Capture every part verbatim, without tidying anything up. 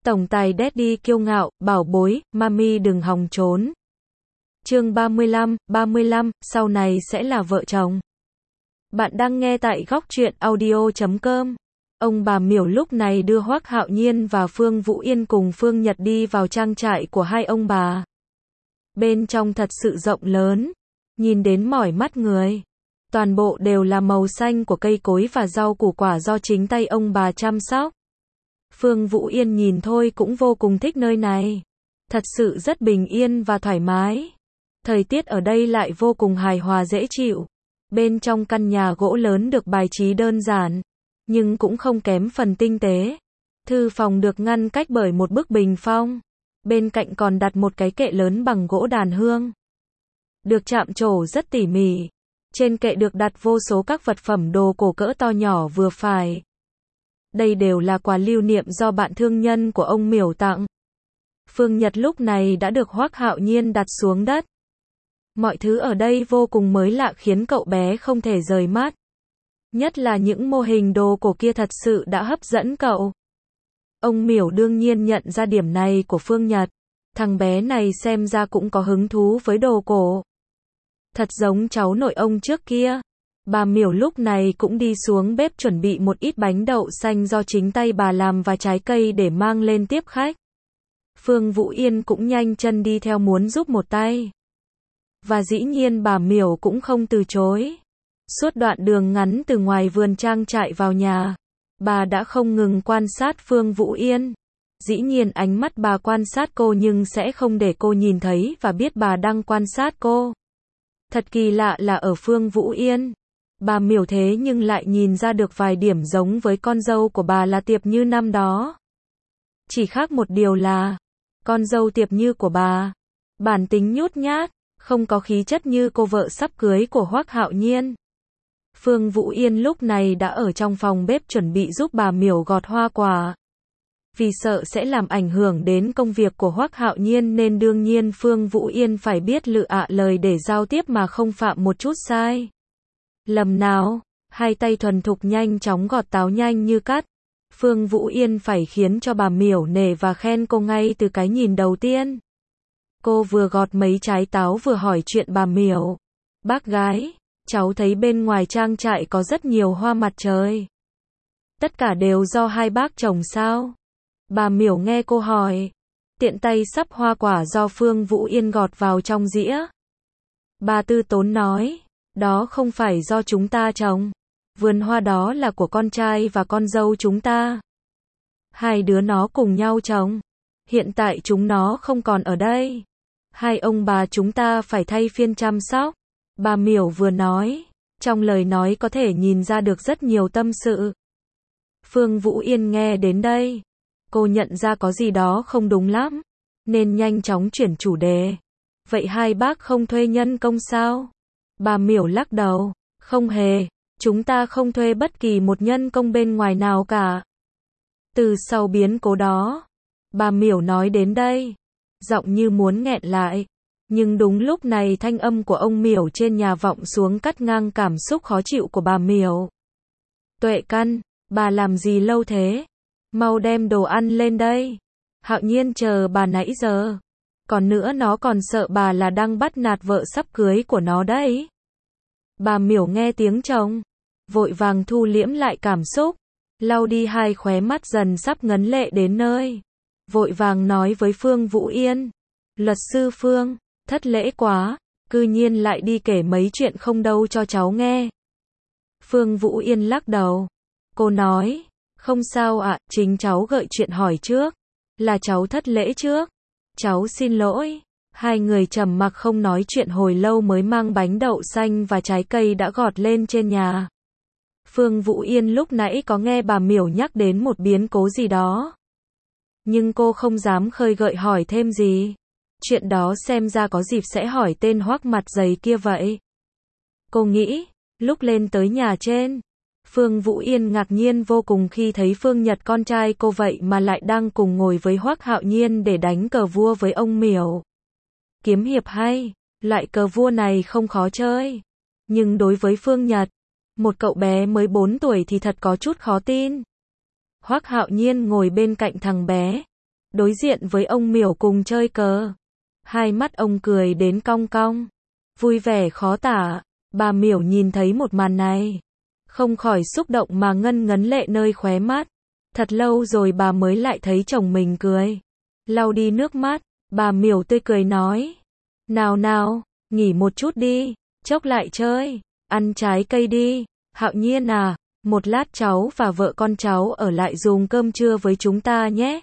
Tổng tài Daddy kiêu ngạo, bảo bối, mami đừng hòng trốn. Chương ba mươi lăm, ba mươi lăm, sau này sẽ là vợ chồng. Bạn đang nghe tại góc truyện audio chấm com. Ông bà Miểu lúc này đưa Hoắc Hạo Nhiên và Phương Vũ Yên cùng Phương Nhật đi vào trang trại của hai ông bà. Bên trong thật sự rộng lớn, nhìn đến mỏi mắt người. Toàn bộ đều là màu xanh của cây cối và rau củ quả do chính tay ông bà chăm sóc. Phương Vũ Yên nhìn thôi cũng vô cùng thích nơi này. Thật sự rất bình yên và thoải mái. Thời tiết ở đây lại vô cùng hài hòa dễ chịu. Bên trong căn nhà gỗ lớn được bài trí đơn giản, nhưng cũng không kém phần tinh tế. Thư phòng được ngăn cách bởi một bức bình phong. Bên cạnh còn đặt một cái kệ lớn bằng gỗ đàn hương. Được chạm trổ rất tỉ mỉ. Trên kệ được đặt vô số các vật phẩm đồ cổ cỡ to nhỏ vừa phải. Đây đều là quà lưu niệm do bạn thương nhân của ông Miểu tặng. Phương Nhật lúc này đã được Hoắc Hạo Nhiên đặt xuống đất. Mọi thứ ở đây vô cùng mới lạ khiến cậu bé không thể rời mắt. Nhất là những mô hình đồ cổ kia thật sự đã hấp dẫn cậu. Ông Miểu đương nhiên nhận ra điểm này của Phương Nhật. Thằng bé này xem ra cũng có hứng thú với đồ cổ. Thật giống cháu nội ông trước kia. Bà Miểu lúc này cũng đi xuống bếp chuẩn bị một ít bánh đậu xanh do chính tay bà làm và trái cây để mang lên tiếp khách. Phương Vũ Yên cũng nhanh chân đi theo muốn giúp một tay. Và dĩ nhiên bà Miểu cũng không từ chối. Suốt đoạn đường ngắn từ ngoài vườn trang trại vào nhà, bà đã không ngừng quan sát Phương Vũ Yên. Dĩ nhiên ánh mắt bà quan sát cô nhưng sẽ không để cô nhìn thấy và biết bà đang quan sát cô. Thật kỳ lạ là ở Phương Vũ Yên, bà Miểu thế nhưng lại nhìn ra được vài điểm giống với con dâu của bà là Tiệp Như năm đó. Chỉ khác một điều là, con dâu Tiệp Như của bà, bản tính nhút nhát, không có khí chất như cô vợ sắp cưới của Hoắc Hạo Nhiên. Phương Vũ Yên lúc này đã ở trong phòng bếp chuẩn bị giúp bà Miểu gọt hoa quả. Vì sợ sẽ làm ảnh hưởng đến công việc của Hoắc Hạo Nhiên nên đương nhiên Phương Vũ Yên phải biết lựa ạ lời để giao tiếp mà không phạm một chút sai lầm nào. Hai tay thuần thục nhanh chóng gọt táo nhanh như cắt. Phương Vũ Yên phải khiến cho bà Miểu nể và khen cô ngay từ cái nhìn đầu tiên. Cô vừa gọt mấy trái táo vừa hỏi chuyện bà Miểu. Bác gái, cháu thấy bên ngoài trang trại có rất nhiều hoa mặt trời. Tất cả đều do hai bác trồng sao? Bà Miểu nghe cô hỏi, tiện tay sắp hoa quả do Phương Vũ Yên gọt vào trong dĩa. Bà tư tốn nói, đó không phải do chúng ta trồng. Vườn hoa đó là của con trai và con dâu chúng ta. Hai đứa nó cùng nhau trồng. Hiện tại chúng nó không còn ở đây. Hai ông bà chúng ta phải thay phiên chăm sóc. Bà Miểu vừa nói, trong lời nói có thể nhìn ra được rất nhiều tâm sự. Phương Vũ Yên nghe đến đây, cô nhận ra có gì đó không đúng lắm, nên nhanh chóng chuyển chủ đề. Vậy hai bác không thuê nhân công sao? Bà Miểu lắc đầu, không hề, chúng ta không thuê bất kỳ một nhân công bên ngoài nào cả. Từ sau biến cố đó, bà Miểu nói đến đây, giọng như muốn nghẹn lại. Nhưng đúng lúc này thanh âm của ông Miểu trên nhà vọng xuống cắt ngang cảm xúc khó chịu của bà Miểu. Tuệ Căn, bà làm gì lâu thế? Mau đem đồ ăn lên đây. Hạo Nhiên chờ bà nãy giờ. Còn nữa nó còn sợ bà là đang bắt nạt vợ sắp cưới của nó đấy. Bà Miểu nghe tiếng chồng, vội vàng thu liễm lại cảm xúc, lau đi hai khóe mắt dần sắp ngấn lệ đến nơi. Vội vàng nói với Phương Vũ Yên, luật sư Phương, thất lễ quá, cư nhiên lại đi kể mấy chuyện không đâu cho cháu nghe. Phương Vũ Yên lắc đầu, cô nói, không sao ạ, chính cháu gợi chuyện hỏi trước, là cháu thất lễ trước, cháu xin lỗi. Hai người trầm mặc không nói chuyện hồi lâu mới mang bánh đậu xanh và trái cây đã gọt lên trên nhà. Phương Vũ Yên lúc nãy có nghe bà Miểu nhắc đến một biến cố gì đó, nhưng cô không dám khơi gợi hỏi thêm gì. Chuyện đó xem ra có dịp sẽ hỏi tên Hoắc mặt dày kia vậy. Cô nghĩ, lúc lên tới nhà trên, Phương Vũ Yên ngạc nhiên vô cùng khi thấy Phương Nhật con trai cô vậy mà lại đang cùng ngồi với Hoắc Hạo Nhiên để đánh cờ vua với ông Miểu. Kiếm hiệp hay, loại cờ vua này không khó chơi. Nhưng đối với Phương Nhật, một cậu bé mới bốn tuổi thì thật có chút khó tin. Hoắc Hạo Nhiên ngồi bên cạnh thằng bé, đối diện với ông Miểu cùng chơi cờ. Hai mắt ông cười đến cong cong, vui vẻ khó tả. Bà Miểu nhìn thấy một màn này, không khỏi xúc động mà ngân ngấn lệ nơi khóe mắt. Thật lâu rồi bà mới lại thấy chồng mình cười. Lau đi nước mắt, bà Miểu tươi cười nói. Nào nào, nghỉ một chút đi, chốc lại chơi, ăn trái cây đi. Hạo Nhiên à, một lát cháu và vợ con cháu ở lại dùng cơm trưa với chúng ta nhé.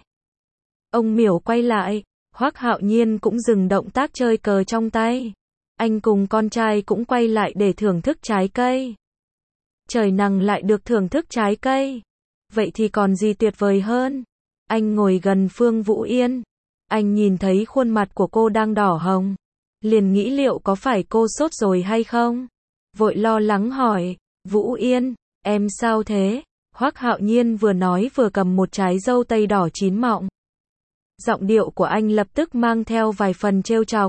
Ông Miểu quay lại, Hoắc Hạo Nhiên cũng dừng động tác chơi cờ trong tay. Anh cùng con trai cũng quay lại để thưởng thức trái cây. Trời nắng lại được thưởng thức trái cây. Vậy thì còn gì tuyệt vời hơn. Anh ngồi gần Phương Vũ Yên. Anh nhìn thấy khuôn mặt của cô đang đỏ hồng. Liền nghĩ liệu có phải cô sốt rồi hay không. Vội lo lắng hỏi, Vũ Yên, em sao thế? Hoắc Hạo Nhiên vừa nói vừa cầm một trái dâu tây đỏ chín mọng. Giọng điệu của anh lập tức mang theo vài phần trêu chọc.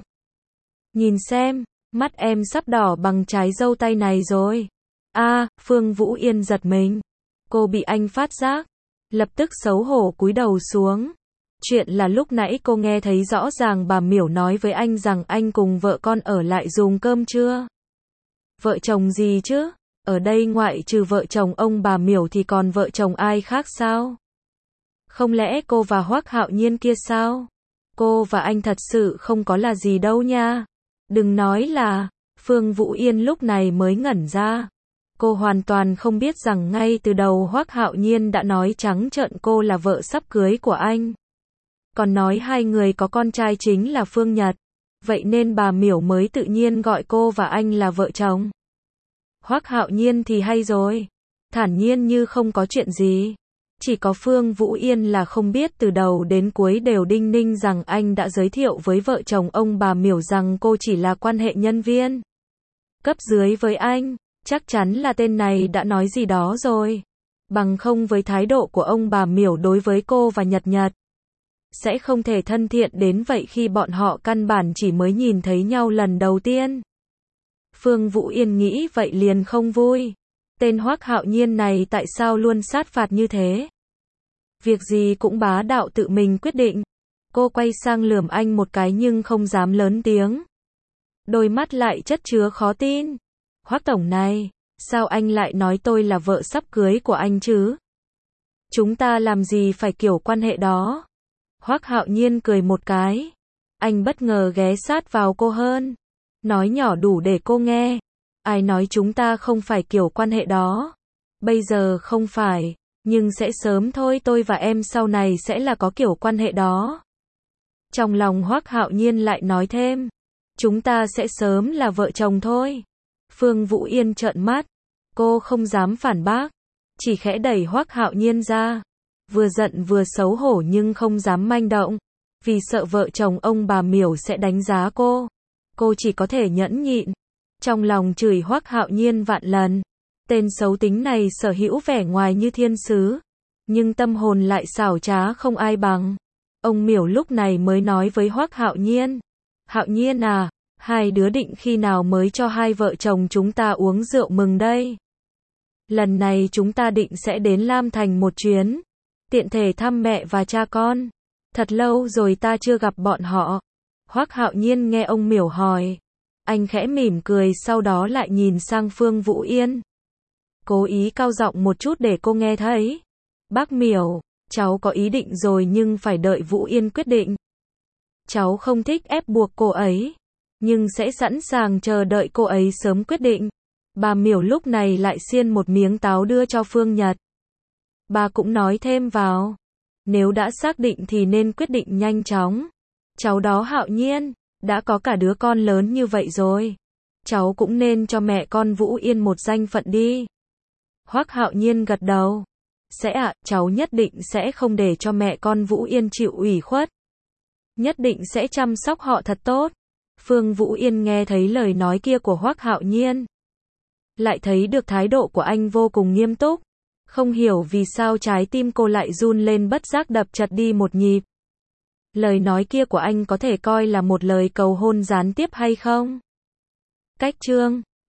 Nhìn xem, mắt em sắp đỏ bằng trái dâu tây này rồi. A, à, Phương Vũ Yên giật mình. Cô bị anh phát giác, lập tức xấu hổ cúi đầu xuống. Chuyện là lúc nãy cô nghe thấy rõ ràng bà Miểu nói với anh rằng anh cùng vợ con ở lại dùng cơm trưa. Vợ chồng gì chứ? Ở đây ngoại trừ vợ chồng ông bà Miểu thì còn vợ chồng ai khác sao? Không lẽ cô và Hoắc Hạo Nhiên kia sao? Cô và anh thật sự không có là gì đâu nha. Đừng nói là, Phương Vũ Yên lúc này mới ngẩn ra. Cô hoàn toàn không biết rằng ngay từ đầu Hoắc Hạo Nhiên đã nói trắng trợn cô là vợ sắp cưới của anh. Còn nói hai người có con trai chính là Phương Nhật. Vậy nên bà Miểu mới tự nhiên gọi cô và anh là vợ chồng. Hoắc Hạo Nhiên thì hay rồi. Thản nhiên như không có chuyện gì. Chỉ có Phương Vũ Yên là không biết từ đầu đến cuối đều đinh ninh rằng anh đã giới thiệu với vợ chồng ông bà Miểu rằng cô chỉ là quan hệ nhân viên cấp dưới với anh. Chắc chắn là tên này đã nói gì đó rồi. Bằng không với thái độ của ông bà Miểu đối với cô và Nhật Nhật, sẽ không thể thân thiện đến vậy khi bọn họ căn bản chỉ mới nhìn thấy nhau lần đầu tiên. Phương Vũ Yên nghĩ vậy liền không vui. Tên Hoắc Hạo Nhiên này tại sao luôn sát phạt như thế? Việc gì cũng bá đạo tự mình quyết định. Cô quay sang lườm anh một cái nhưng không dám lớn tiếng. Đôi mắt lại chất chứa khó tin. Hoắc tổng này, sao anh lại nói tôi là vợ sắp cưới của anh chứ? Chúng ta làm gì phải kiểu quan hệ đó? Hoắc Hạo Nhiên cười một cái. Anh bất ngờ ghé sát vào cô hơn. Nói nhỏ đủ để cô nghe. Ai nói chúng ta không phải kiểu quan hệ đó? Bây giờ không phải, nhưng sẽ sớm thôi, tôi và em sau này sẽ là có kiểu quan hệ đó. Trong lòng Hoắc Hạo Nhiên lại nói thêm, chúng ta sẽ sớm là vợ chồng thôi. Phương Vũ Yên trợn mắt, cô không dám phản bác, chỉ khẽ đẩy Hoắc Hạo Nhiên ra, vừa giận vừa xấu hổ nhưng không dám manh động, vì sợ vợ chồng ông bà Miểu sẽ đánh giá cô. Cô chỉ có thể nhẫn nhịn, trong lòng chửi Hoắc Hạo Nhiên vạn lần. Tên xấu tính này sở hữu vẻ ngoài như thiên sứ, nhưng tâm hồn lại xảo trá không ai bằng. Ông Miểu lúc này mới nói với Hoắc Hạo Nhiên, Hạo Nhiên à, hai đứa định khi nào mới cho hai vợ chồng chúng ta uống rượu mừng đây? Lần này chúng ta định sẽ đến Lam Thành một chuyến, tiện thể thăm mẹ và cha con. Thật lâu rồi ta chưa gặp bọn họ. Hoắc Hạo Nhiên nghe ông Miểu hỏi, anh khẽ mỉm cười sau đó lại nhìn sang Phương Vũ Yên. Cố ý cao giọng một chút để cô nghe thấy. Bác Miểu, cháu có ý định rồi nhưng phải đợi Vũ Yên quyết định. Cháu không thích ép buộc cô ấy, nhưng sẽ sẵn sàng chờ đợi cô ấy sớm quyết định. Bà Miểu lúc này lại xiên một miếng táo đưa cho Phương Nhật. Bà cũng nói thêm vào, nếu đã xác định thì nên quyết định nhanh chóng. Cháu đó Hạo Nhiên, đã có cả đứa con lớn như vậy rồi. Cháu cũng nên cho mẹ con Vũ Yên một danh phận đi. Hoắc Hạo Nhiên gật đầu. Sẽ ạ, à, cháu nhất định sẽ không để cho mẹ con Vũ Yên chịu ủy khuất. Nhất định sẽ chăm sóc họ thật tốt. Phương Vũ Yên nghe thấy lời nói kia của Hoắc Hạo Nhiên, lại thấy được thái độ của anh vô cùng nghiêm túc. Không hiểu vì sao trái tim cô lại run lên bất giác đập chật đi một nhịp. Lời nói kia của anh có thể coi là một lời cầu hôn gián tiếp hay không? Cách chương